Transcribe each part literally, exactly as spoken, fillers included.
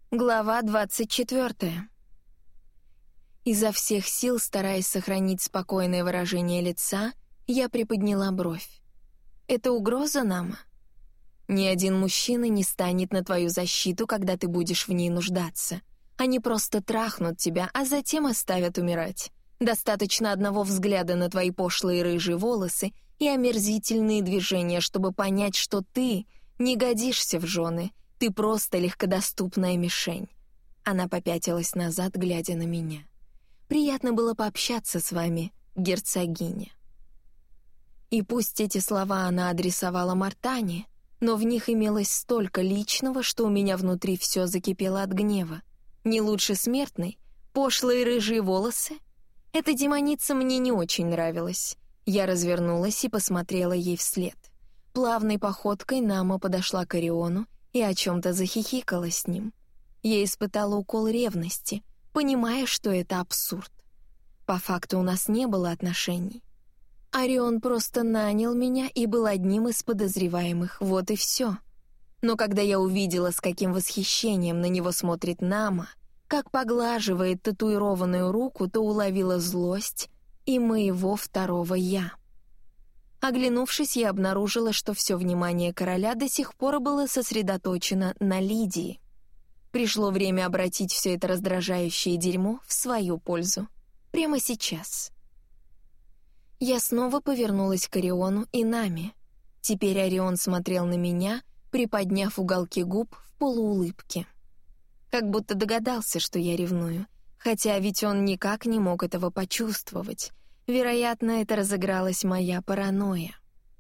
Глава двадцать четвёртая. Изо всех сил, стараясь сохранить спокойное выражение лица, я приподняла бровь. «Это угроза, Нама? Ни один мужчина не станет на твою защиту, когда ты будешь в ней нуждаться. Они просто трахнут тебя, а затем оставят умирать. Достаточно одного взгляда на твои пошлые рыжие волосы и омерзительные движения, чтобы понять, что ты не годишься в жены. Ты просто легкодоступная мишень». Она попятилась назад, глядя на меня. «Приятно было пообщаться с вами, герцогиня». И пусть эти слова она адресовала Мартане, но в них имелось столько личного, что у меня внутри все закипело от гнева. Не лучше смертной? Пошлые рыжие волосы? Эта демоница мне не очень нравилась. Я развернулась и посмотрела ей вслед. Плавной походкой Нама подошла к Ориону и о чем-то захихикала с ним. Я испытала укол ревности, понимая, что это абсурд. По факту у нас не было отношений. Орион просто нанял меня и был одним из подозреваемых, вот и все. Но когда я увидела, с каким восхищением на него смотрит Нама, как поглаживает татуированную руку, то уловила злость и моего второго «я». Оглянувшись, я обнаружила, что все внимание короля до сих пор было сосредоточено на Лидии. Пришло время обратить все это раздражающее дерьмо в свою пользу. Прямо сейчас. Я снова повернулась к Ориону и Наме. Теперь Орион смотрел на меня, приподняв уголки губ в полуулыбке. Как будто догадался, что я ревную, хотя ведь он никак не мог этого почувствовать. Вероятно, это разыгралась моя паранойя.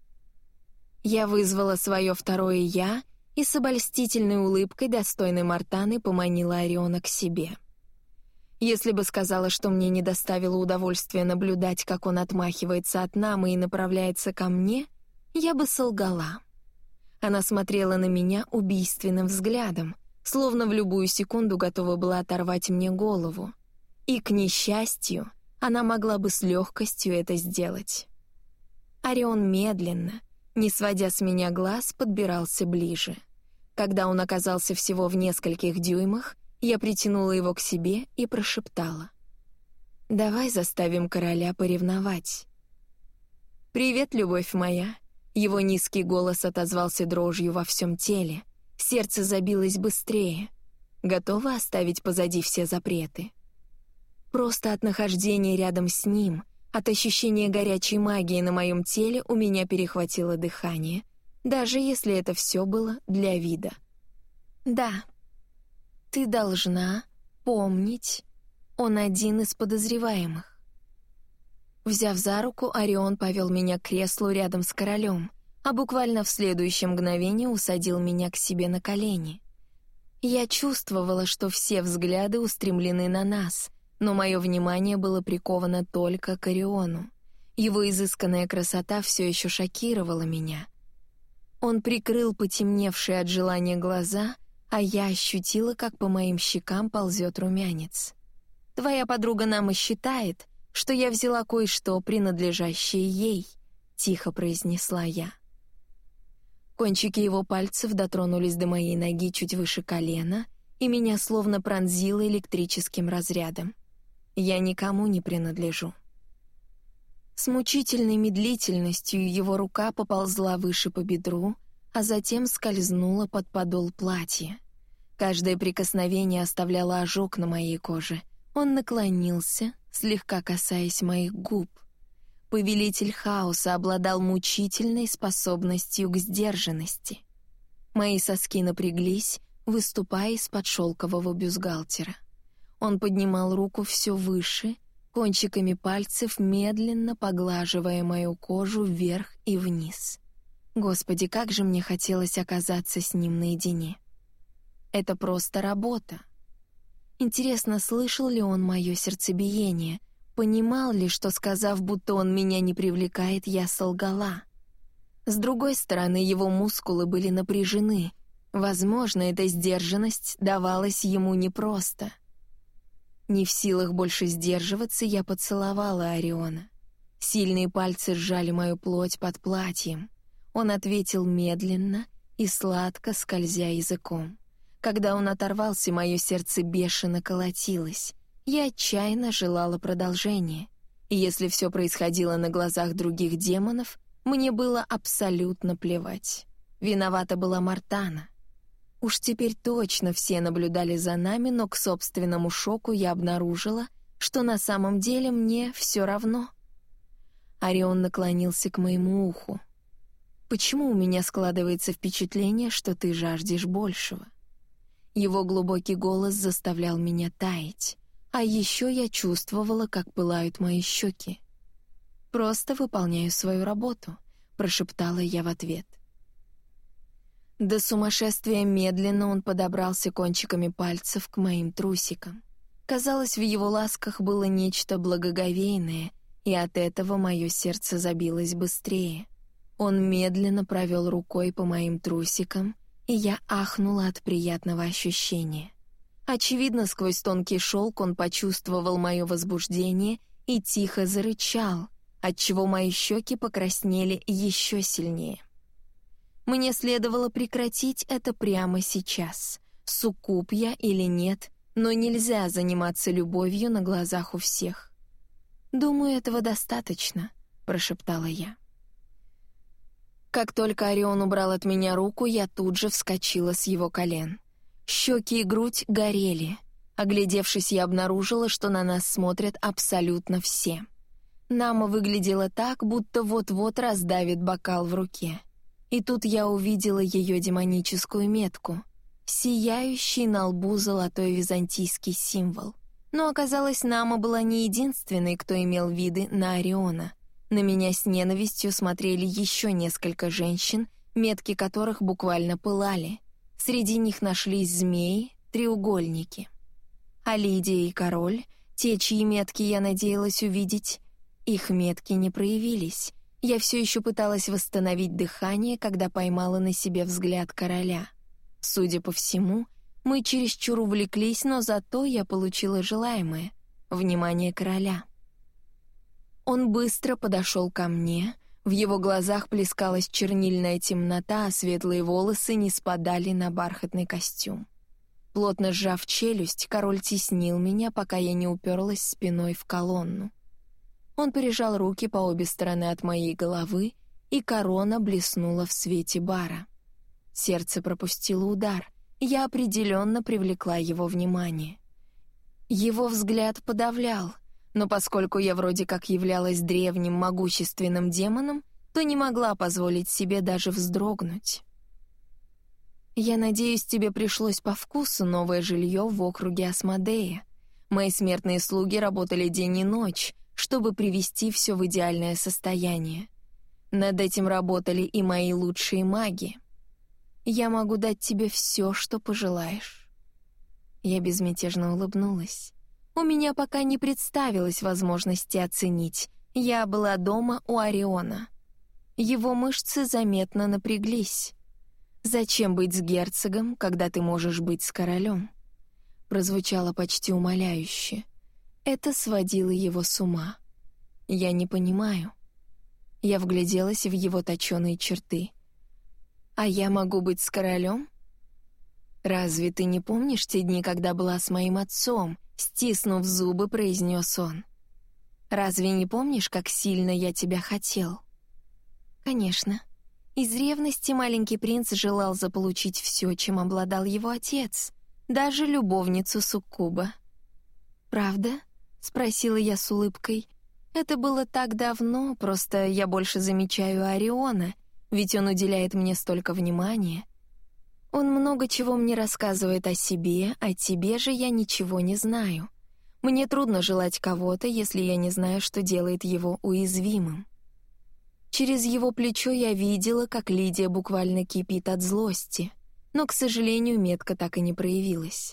Я вызвала свое второе «я» и с обольстительной улыбкой, достойной Мартаны, поманила Ориона к себе. Если бы сказала, что мне не доставило удовольствия наблюдать, как он отмахивается от Намы и направляется ко мне, я бы солгала. Она смотрела на меня убийственным взглядом, словно в любую секунду готова была оторвать мне голову. И, к несчастью, она могла бы с легкостью это сделать. Орион медленно, не сводя с меня глаз, подбирался ближе. Когда он оказался всего в нескольких дюймах, я притянула его к себе и прошептала: «Давай заставим короля поревновать». «Привет, любовь моя». Его низкий голос отозвался дрожью во всем теле. Сердце забилось быстрее. Готова оставить позади все запреты? Просто от нахождения рядом с ним, от ощущения горячей магии на моем теле у меня перехватило дыхание, даже если это все было для вида. «Да, ты должна помнить, он один из подозреваемых». Взяв за руку, Орион повел меня к креслу рядом с королем, а буквально в следующее мгновение усадил меня к себе на колени. Я чувствовала, что все взгляды устремлены на нас, но мое внимание было приковано только к Ориону. Его изысканная красота все еще шокировала меня. Он прикрыл потемневшие от желания глаза, а я ощутила, как по моим щекам ползет румянец. «Твоя подруга Нама считает, что я взяла кое-что, принадлежащее ей», — тихо произнесла я. Кончики его пальцев дотронулись до моей ноги чуть выше колена, и меня словно пронзило электрическим разрядом. Я никому не принадлежу. С мучительной медлительностью его рука поползла выше по бедру, а затем скользнула под подол платья. Каждое прикосновение оставляло ожог на моей коже. Он наклонился, слегка касаясь моих губ. Повелитель хаоса обладал мучительной способностью к сдержанности. Мои соски напряглись, выступая из-под шелкового бюстгальтера. Он поднимал руку все выше, кончиками пальцев медленно поглаживая мою кожу вверх и вниз. Господи, как же мне хотелось оказаться с ним наедине. Это просто работа. Интересно, слышал ли он мое сердцебиение, понимал ли, что, сказав, будто он меня не привлекает, я солгала. С другой стороны, его мускулы были напряжены. Возможно, эта сдержанность давалась ему непросто. Не в силах больше сдерживаться, я поцеловала Ориона. Сильные пальцы сжали мою плоть под платьем. Он ответил медленно и сладко, скользя языком. Когда он оторвался, мое сердце бешено колотилось. Я отчаянно желала продолжения. И если все происходило на глазах других демонов, мне было абсолютно плевать. Виновата была Мортана. Уж теперь точно все наблюдали за нами, но к собственному шоку я обнаружила, что на самом деле мне все равно. Орион наклонился к моему уху. «Почему у меня складывается впечатление, что ты жаждешь большего?» Его глубокий голос заставлял меня таять, а еще я чувствовала, как пылают мои щеки. «Просто выполняю свою работу», — прошептала я в ответ. До сумасшествия медленно он подобрался кончиками пальцев к моим трусикам. Казалось, в его ласках было нечто благоговейное, и от этого мое сердце забилось быстрее. Он медленно провел рукой по моим трусикам, и я ахнула от приятного ощущения. Очевидно, сквозь тонкий шелк он почувствовал мое возбуждение и тихо зарычал, отчего мои щеки покраснели еще сильнее. Мне следовало прекратить это прямо сейчас. Суккуб я или нет, но нельзя заниматься любовью на глазах у всех. «Думаю, этого достаточно», — прошептала я. Как только Орион убрал от меня руку, я тут же вскочила с его колен. Щеки и грудь горели. Оглядевшись, я обнаружила, что на нас смотрят абсолютно все. Нама выглядела так, будто вот-вот раздавит бокал в руке. И тут я увидела ее демоническую метку, сияющий на лбу золотой византийский символ. Но оказалось, Нама была не единственной, кто имел виды на Ориона. На меня с ненавистью смотрели еще несколько женщин, метки которых буквально пылали. Среди них нашлись змеи, треугольники. А Лидия и король, те, чьи метки я надеялась увидеть, их метки не проявились. Я все еще пыталась восстановить дыхание, когда поймала на себе взгляд короля. Судя по всему, мы чересчур увлеклись, но зато я получила желаемое — внимание короля. Он быстро подошел ко мне, в его глазах плескалась чернильная темнота, а светлые волосы не спадали на бархатный костюм. Плотно сжав челюсть, король теснил меня, пока я не уперлась спиной в колонну. Он прижал руки по обе стороны от моей головы, и корона блеснула в свете бара. Сердце пропустило удар, я определенно привлекла его внимание. Его взгляд подавлял, но поскольку я вроде как являлась древним могущественным демоном, то не могла позволить себе даже вздрогнуть. «Я надеюсь, тебе пришлось по вкусу новое жилье в округе Асмодея. Мои смертные слуги работали день и ночь, чтобы привести все в идеальное состояние. Над этим работали и мои лучшие маги. Я могу дать тебе все, что пожелаешь». Я безмятежно улыбнулась. У меня пока не представилось возможности оценить. Я была дома у Ориона. Его мышцы заметно напряглись. «Зачем быть с герцогом, когда ты можешь быть с королем?» Прозвучало почти умоляюще. Это сводило его с ума. «Я не понимаю». Я вгляделась в его точёные черты. «А я могу быть с королем?» «Разве ты не помнишь те дни, когда была с моим отцом?» Стиснув зубы, произнес он. «Разве не помнишь, как сильно я тебя хотел?» «Конечно. Из ревности маленький принц желал заполучить все, чем обладал его отец, даже любовницу суккуба». «Правда?» — спросила я с улыбкой. «Это было так давно, просто я больше замечаю Ориона, ведь он уделяет мне столько внимания. Он много чего мне рассказывает о себе, о тебе же я ничего не знаю. Мне трудно желать кого-то, если я не знаю, что делает его уязвимым». Через его плечо я видела, как Лидия буквально кипит от злости, но, к сожалению, метка так и не проявилась.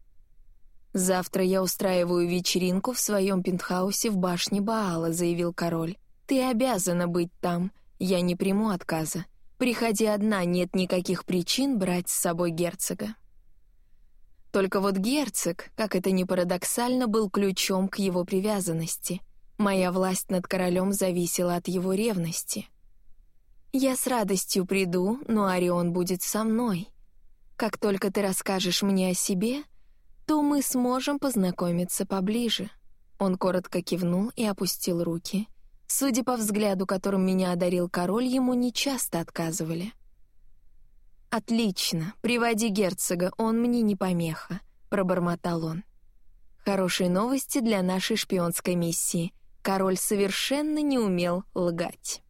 «Завтра я устраиваю вечеринку в своем пентхаусе в башне Баала», — заявил король. «Ты обязана быть там, я не приму отказа. Приходи одна, нет никаких причин брать с собой герцога». Только вот герцог, как это ни парадоксально, был ключом к его привязанности. Моя власть над королем зависела от его ревности. «Я с радостью приду, но Орион будет со мной». Как только ты расскажешь мне о себе, то мы сможем познакомиться поближе». Он коротко кивнул и опустил руки. Судя по взгляду, которым меня одарил король, ему нечасто отказывали. «Отлично, приводи герцога, он мне не помеха», — пробормотал он. «Хорошие новости для нашей шпионской миссии. Король совершенно не умел лгать».